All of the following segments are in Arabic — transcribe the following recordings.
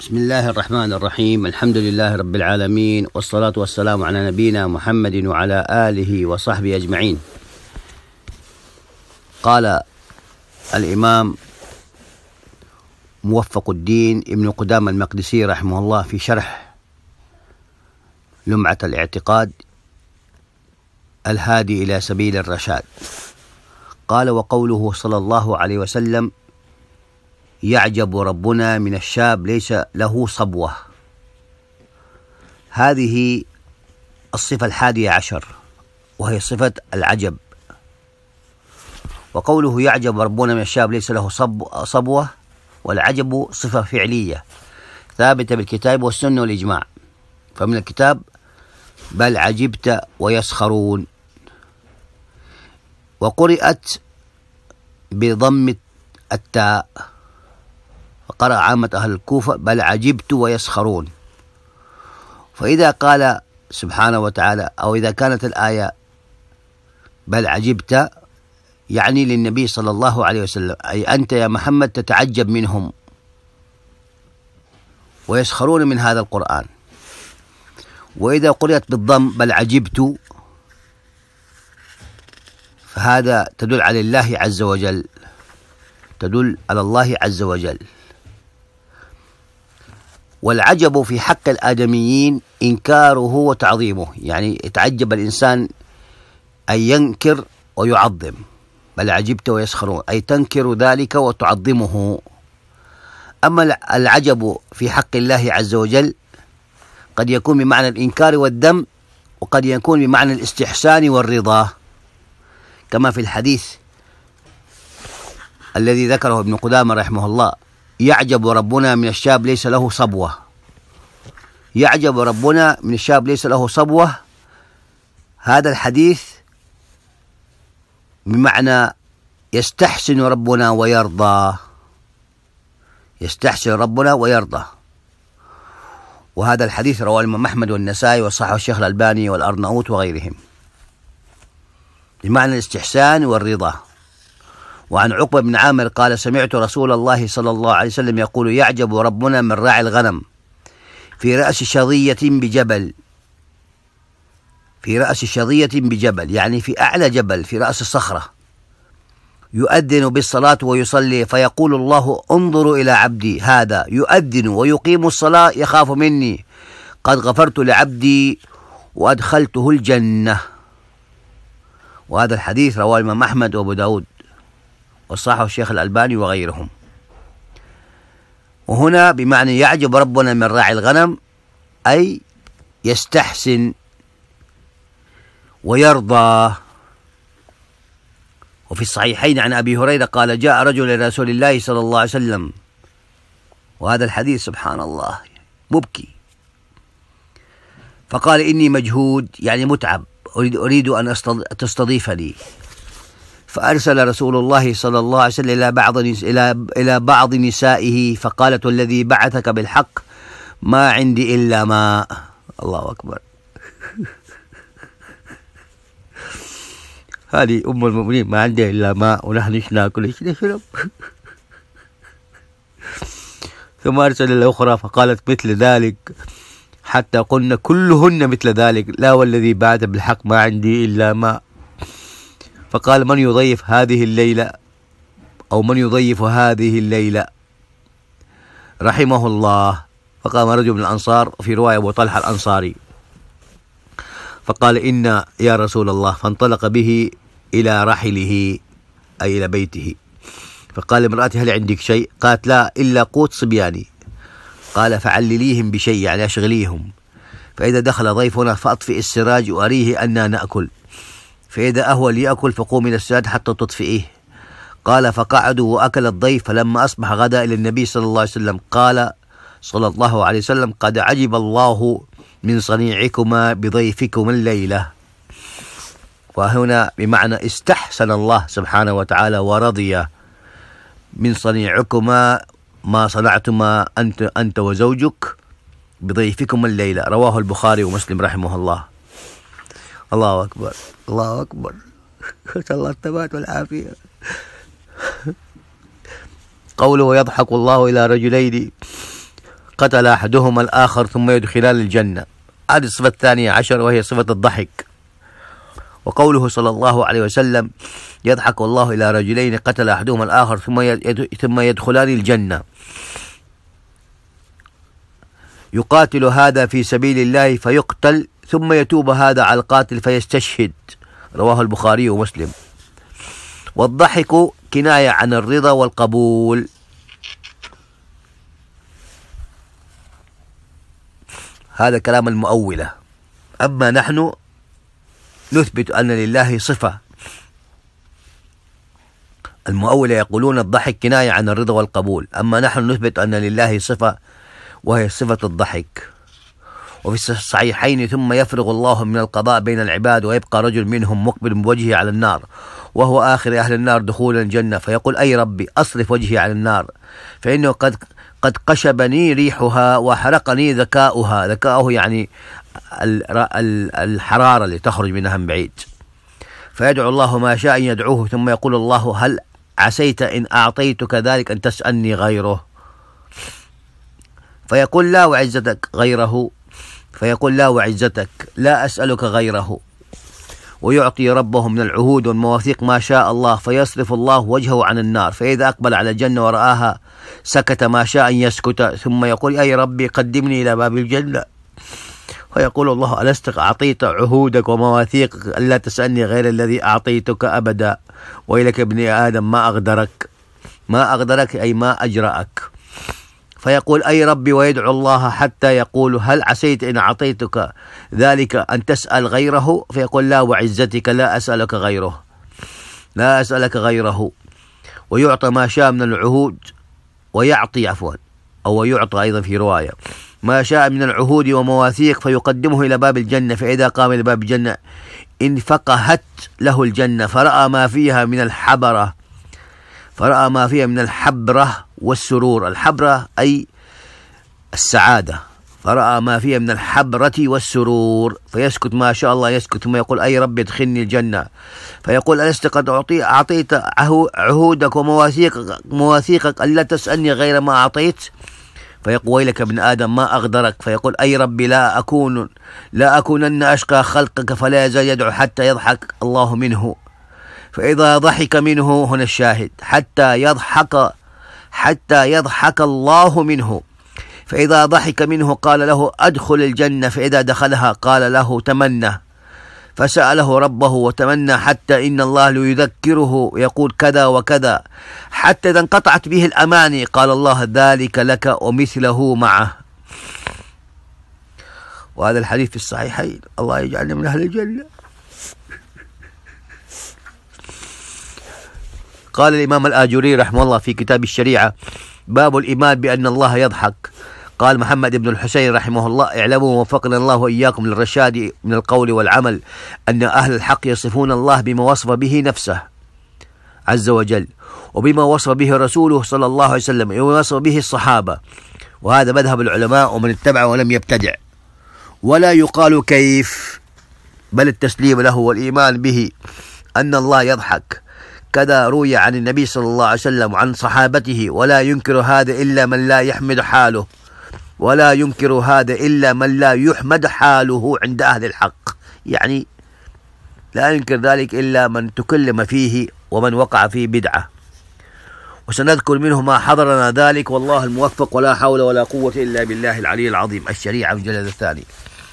بسم الله الرحمن الرحيم. الحمد لله رب العالمين، والصلاة والسلام على نبينا محمد وعلى آله وصحبه أجمعين. قال الإمام موفق الدين ابن قدامة المقدسي رحمه الله في شرح لمعة الاعتقاد الهادي إلى سبيل الرشاد، قال: وقوله صلى الله عليه وسلم: يعجب ربنا من الشاب ليس له صبوة. هذه الصفة 11 وهي صفة العجب. وقوله يعجب ربنا من الشاب ليس له صبوة، والعجب صفة فعلية ثابتة بالكتاب والسنة والإجماع. فمن الكتاب: بل عجبت ويسخرون، وقرأت بضم التاء، فقرأ عامة أهل الكوفة: بل عجبت ويسخرون. فإذا قال سبحانه وتعالى، أو إذا كانت الآية بل عجبت، يعني للنبي صلى الله عليه وسلم، أي أنت يا محمد تتعجب منهم ويسخرون من هذا القرآن. وإذا قرأت بالضم بل عجبت، فهذا تدل على الله عز وجل، تدل على الله عز وجل. والعجب في حق الآدميين إنكاره وتعظيمه، يعني يتعجب الإنسان أن ينكر ويعظم. بل عجبت ويسخرون أي تنكر ذلك وتعظمه. أما العجب في حق الله عز وجل قد يكون بمعنى الإنكار والذم، وقد يكون بمعنى الاستحسان والرضا، كما في الحديث الذي ذكره ابن قدامة رحمه الله: يعجب ربنا من الشاب ليس له صبوة. يعجب ربنا من الشاب ليس له صبوة، هذا الحديث بمعنى يستحسن ربنا ويرضى، يستحسن ربنا ويرضى. وهذا الحديث رواه الإمام أحمد والنسائي وصححه الشيخ الألباني والأرناؤوط وغيرهم، بمعنى الاستحسان والرضا. وعن عقبة بن عامر قال: سمعت رسول الله صلى الله عليه وسلم يقول: يعجب ربنا من راعي الغنم في رأس شظية بجبل. في رأس شظية بجبل يعني في أعلى جبل، في رأس الصخرة، يؤذن بالصلاة ويصلي، فيقول الله: انظروا إلى عبدي هذا يؤذن ويقيم الصلاة يخاف مني، قد غفرت لعبدي وأدخلته الجنة. وهذا الحديث رواه الإمام أحمد وأبو داود وصححه الشيخ الألباني وغيرهم. وهنا بمعنى يعجب ربنا من راعي الغنم، أي يستحسن ويرضى. وفي الصحيحين عن أبي هريرة قال: جاء رجل إلى رسول الله صلى الله عليه وسلم، وهذا الحديث سبحان الله مبكي، فقال: إني مجهود يعني متعب، أريد أن تستضيفني. فأرسل رسول الله صلى الله عليه وسلم إلى بعض نسائه، فقالت: الذي بعثك بالحق ما عندي إلا ماء. الله أكبر. هذه أم المؤمنين ما عندها إلا ماء، ونحن إيش ناكل إيش نشرب. ثم أرسل الأخرى فقالت مثل ذلك، حتى قلنا كلهن مثل ذلك: لا والذي بعث بالحق ما عندي إلا ماء. فقال: من يضيف هذه الليلة، أو من يضيف هذه الليلة؟ رحمه الله. فقام رجل من الأنصار، في رواية أبو طلحة الأنصاري، فقال: إن يا رسول الله. فانطلق به إلى رحله أي إلى بيته. فقال لامرأته: هل عندك شيء؟ قالت: لا إلا قوت صبياني. قال: فعلليهم بشيء يعني أشغليهم، فإذا دخل ضيفنا فأطفئ السراج وأريه أننا نأكل، فإذا أهوى ليأكل فقوم من السراج حتى تطفئيه. قال: فقعدوا وأكل الضيف. فلما أصبح غدا إلى النبي صلى الله عليه وسلم قال صلى الله عليه وسلم: قد عجب الله من صنيعكما بضيفكما الليلة. وهنا بمعنى استحسن الله سبحانه وتعالى ورضي من صنيعكما ما صنعتما أنت وزوجك بضيفكما الليلة. رواه البخاري ومسلم رحمه الله. الله أكبر، الله أكبر. نسأل الله الثبات والعافية. قوله: ويضحك الله إلى رجلين قتل أحدهما الآخر ثم يدخلان الجنة. هذه الصفة الثانية عشر وهي صفة الضحك. وقوله صلى الله عليه وسلم يضحك الله إلى رجلين قتل أحدهما الآخر ثم يدخلان الجنة. يقاتل هذا في سبيل الله فيقتل ثم يتوب هذا على القاتل فيستشهد. رواه البخاري ومسلم. والضحك كناية عن الرضا والقبول. هذا كلام المؤولة. أما نحن نثبت أن لله صفة. المؤولة يقولون الضحك كناية عن الرضا والقبول، أما نحن نثبت أن لله صفة وهي صفة الضحك. وفي الصحيحين ثم يفرغ الله من القضاء بين العباد ويبقى رجل منهم مقبل بوجهه على النار وهو آخر أهل النار دخولا الجنة، فيقول أي ربي أصرف وجهي على النار فإنه قد قشبني ريحها وحرقني ذكاؤها. ذكاؤه يعني الحرارة اللي تخرج منها من بعيد. فيدعو الله ما شاء أن يدعوه ثم يقول الله هل عسيت إن أعطيتك ذلك أن تسألني غيره؟ فيقول لا وعزتك غيره، فيقول لا وعزتك لا أسألك غيره. ويعطي ربه من العهود والمواثيق ما شاء الله، فيصرف الله وجهه عن النار، فإذا أقبل على الجنة ورآها سكت ما شاء أن يسكت، ثم يقول أي ربي قدمني إلى باب الجنة. فيقول الله ألست أعطيت عهودك ومواثيقك ألا تسألني غير الذي أعطيتك أبدا، ويلك ابن آدم ما أغدرك. ما أغدرك أي ما أجرأك. فيقول أي ربي ويدعو الله حتى يقول هل عسيت إن أعطيتك ذلك أن تسأل غيره؟ فيقول لا وعزتك لا أسألك غيره، لا أسألك غيره. ويعطى ما شاء من العهود ويعطي أو يعطى أيضا في رواية ما شاء من العهود ومواثيق، فيقدمه إلى باب الجنة، فإذا قام إلى باب الجنة انفقهت له الجنة فرأى ما فيها من الحبرة، فرأى ما فيها من الحبرة والسرور. الحبرة أي السعادة، فرأى ما فيها من الحبرة والسرور، فيسكت ما شاء الله يسكت، ثم يقول أي رب ادخلني الجنة. فيقول ألست قد أعطيت عهودك ومواثيقك ألا تسألني غير ما أعطيت؟ فيقول ويلك ابن آدم ما أغدرك. فيقول أي ربي لا أكونن أشقى خلقك، فلا يزال يدعو حتى يضحك الله منه. فإذا ضحك منه، هنا الشاهد، حتى يضحك الله منه. فإذا ضحك منه قال له أدخل الجنة، فإذا دخلها قال له تمنى، فسأله ربه وتمنى حتى إن الله ليذكره يقول كذا وكذا، حتى إذا انقطعت به الأماني قال الله ذلك لك ومثله معه. وهذا الحديث في الصحيحين. الله يجعلنا من أهل الجنة. قال الإمام الآجري رحمه الله في كتاب الشريعة باب الإيمان بأن الله يضحك. قال محمد بن الحسين رحمه الله اعلموا وفقنا الله وإياكم للرشاد من القول والعمل أن أهل الحق يصفون الله بما وصف به نفسه عز وجل، وبما وصف به رسوله صلى الله عليه وسلم، وبما وصف به الصحابة. وهذا مذهب العلماء ومن اتبع ولم يبتدع. ولا يقال كيف، بل التسليم له والإيمان به أن الله يضحك. كذا روي عن النبي صلى الله عليه وسلم وعن صحابته. ولا ينكر هذا إلا من لا يحمد حاله، ولا ينكر هذا إلا من لا يحمد حاله عند أهل الحق، يعني لا ينكر ذلك إلا من تكلم فيه ومن وقع فيه بدعة. وسنذكر منه ما حضرنا ذلك، والله الموفق، ولا حول ولا قوة إلا بالله العلي العظيم. الشريعة الجلد الثاني.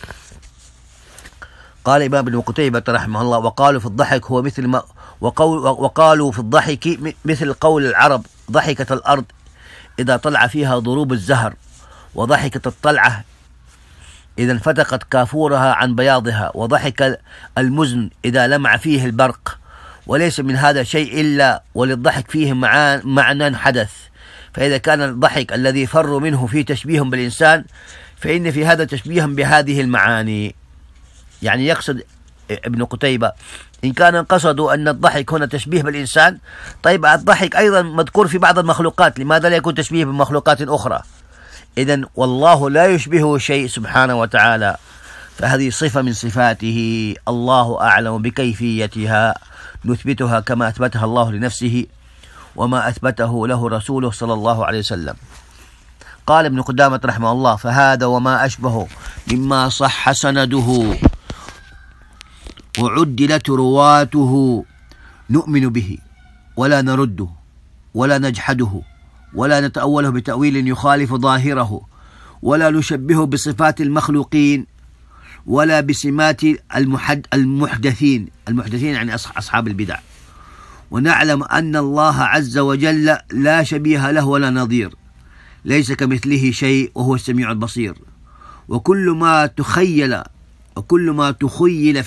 قال إمام ابن قتيبة رحمه الله وقالوا في الضحك هو مثل ما وقالوا في الضحك مثل قول العرب ضحكت الأرض إذا طلع فيها ضروب الزهر، وضحكت الطلعة إذا انفتقت كافورها عن بياضها، وضحك المزن إذا لمع فيه البرق. وليس من هذا شيء إلا وللضحك فيه معنى حدث. فإذا كان الضحك الذي فر منه فيه تشبيه بالإنسان، فإن في هذا تشبيه بهذه المعاني. يعني يقصد ابن قتيبة إن كان قصدوا أن الضحك هنا تشبيه بالإنسان، طيب الضحك أيضا مذكور في بعض المخلوقات، لماذا لا يكون تشبيه بمخلوقات أخرى؟ إذن والله لا يشبهه شيء سبحانه وتعالى، فهذه صفة من صفاته، الله أعلم بكيفيتها، نثبتها كما أثبتها الله لنفسه وما أثبته له رسوله صلى الله عليه وسلم. قال ابن قدامة رحمه الله: فهذا وما أشبهه مما صح سنده وعدلت رواته نؤمن به ولا نرده ولا نجحده ولا نتأوله بتأويل يخالف ظاهره ولا نشبهه بصفات المخلوقين ولا بسمات المحدثين يعني أصحاب البدع. ونعلم أن الله عز وجل لا شبيه له ولا نظير، ليس كمثله شيء وهو السميع البصير. وكل ما تخيل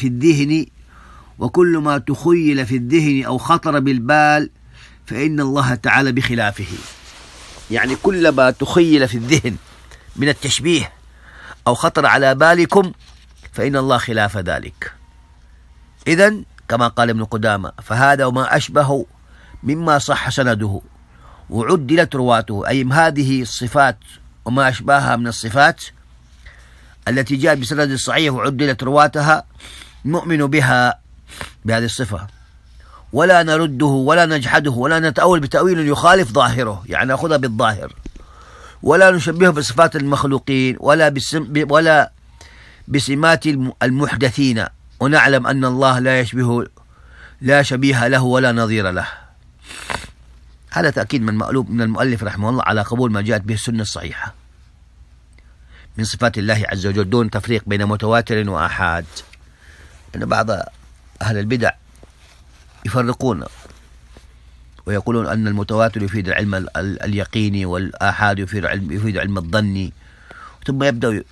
في الذهن أو خطر بالبال فإن الله تعالى بخلافه. يعني كل ما تخيل في الذهن من التشبيه أو خطر على بالكم فإن الله خلاف ذلك. إذن كما قال ابن قدامة: فهذا وما أشبه مما صح سنده وعدلت رواته، أي هذه الصفات وما أشبهها من الصفات التي جاءت بسند صحيح وعدلت رواتها نؤمن بها بهذه الصفة ولا نرده ولا نجحده ولا نتأول بتأويل يخالف ظاهره، يعني نأخذها بالظاهر، ولا نشبهه بصفات المخلوقين ولا بسمات المحدثين. ونعلم أن الله لا شبيه له ولا نظير له. هذا تأكيد من المؤلف رحمه الله على قبول ما جاءت به السنة الصحيحة من صفات الله عز وجل دون تفريق بين متواتر وآحاد. أن بعض أهل البدع يفرقون ويقولون أن المتواتر يفيد العلم اليقيني والآحاد يفيد علم الظني، ثم يبدأ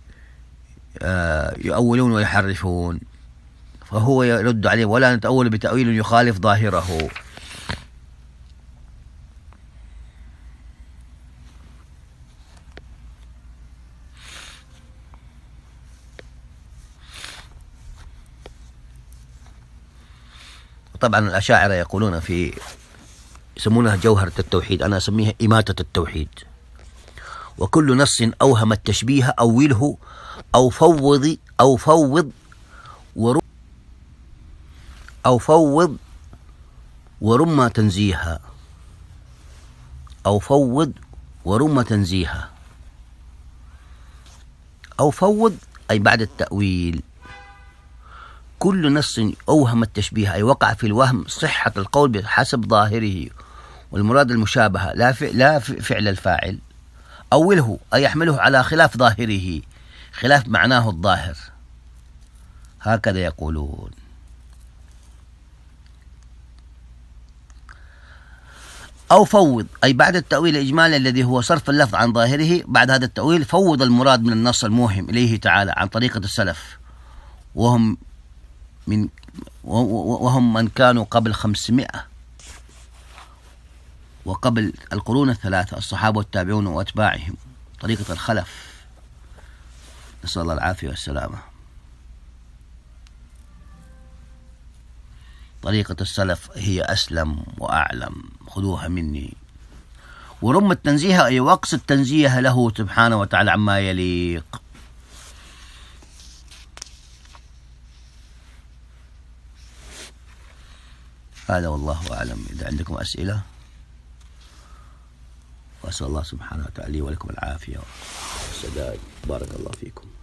يؤولون ويحرفون، فهو يرد عليه: ولا نتأول بتأويل يخالف ظاهره. طبعا الأشاعرة يقولون يسمونها جوهرة التوحيد، أنا أسميها إماتة التوحيد. وكل نص أوهم التشبيه أوله أو فوض ورم تنزيها. أو فوض أي بعد التأويل. كل نص أوهم التشبيه أي وقع في الوهم صحة القول بحسب ظاهره، والمراد المشابهة لا فعل الفاعل. أوله أي يحمله على خلاف ظاهره، خلاف معناه الظاهر، هكذا يقولون. أو فوض أي بعد التأويل الإجمالي الذي هو صرف اللفظ عن ظاهره. بعد هذا التأويل فوض المراد من النص الموهم إليه تعالى عن طريقة السلف، وهم من كانوا قبل 500 وقبل القرون الثلاثة، الصحابة والتابعون وأتباعهم، طريقة الخلف، نسأل الله العافية والسلامة. طريقة السلف هي أسلم وأعلم، خذوها مني. ورم التنزيه أي وقص التنزيه له سبحانه وتعالى عما يليق. هذا والله أعلم. إذا عندكم أسئلة، وأسأل الله سبحانه وتعالى لي ولكم العافية والسداد. بارك الله فيكم.